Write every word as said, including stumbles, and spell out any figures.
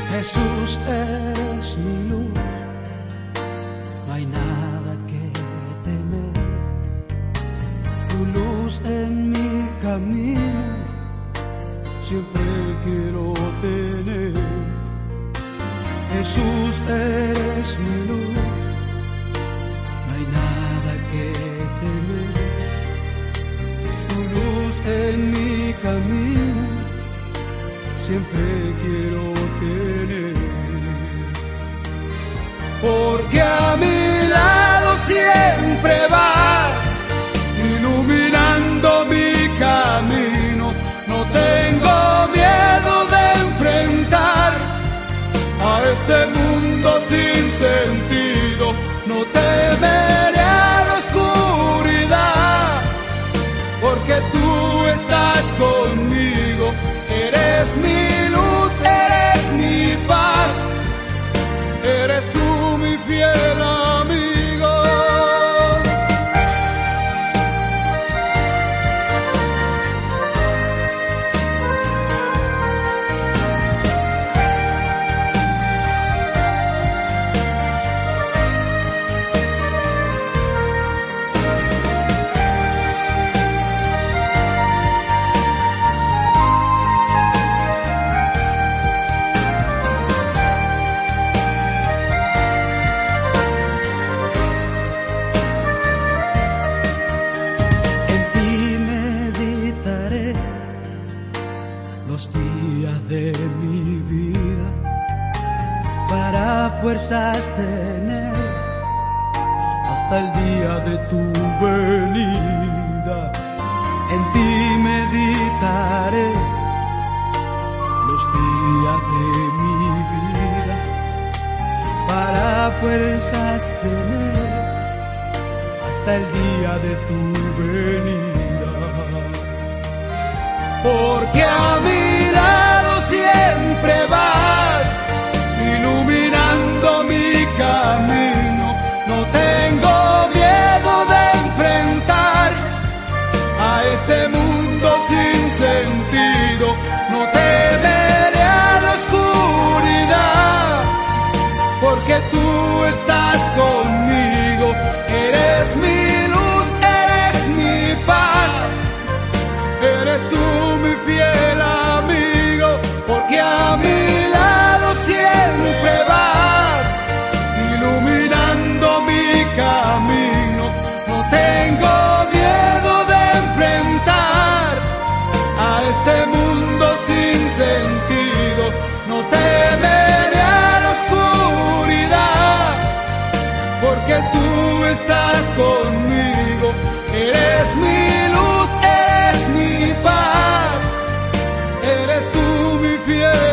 Jesús, eres mi luz, no hay nada que temer. Tu luz en mi camino siempre quiero tener. Jesús, eres mi luz, no hay nada que temer. Tu luz en mi camino siempre quiero tener. Porque a mi lado siempre vas, iluminando mi camino. No tengo miedo de enfrentar a este mundo sin sentido. No temeré a la oscuridad, porque tú estás conmigo. Eres mi luz, eres mi paz, eres tú mi fiel amigo. Los días de mi vida para fuerzas tener hasta el día de tu venida. En ti meditaré los días de mi vida para fuerzas tener hasta el día de tu venida. Porque a mi lado siempre vas, iluminando mi camino. No tengo miedo de enfrentar a este mundo sin sentido. No temeré a la oscuridad, porque tú estás conmigo. Eres mi luz, eres mi paz, eres tú mi fiel amigo. Porque a mi lado siempre vas, iluminando mi camino. No tengo miedo de enfrentar a este mundo sin sentido. No temeré a la oscuridad, porque tú estás conmigo. Eres mi luz, eres mi paz, eres tú mi fiel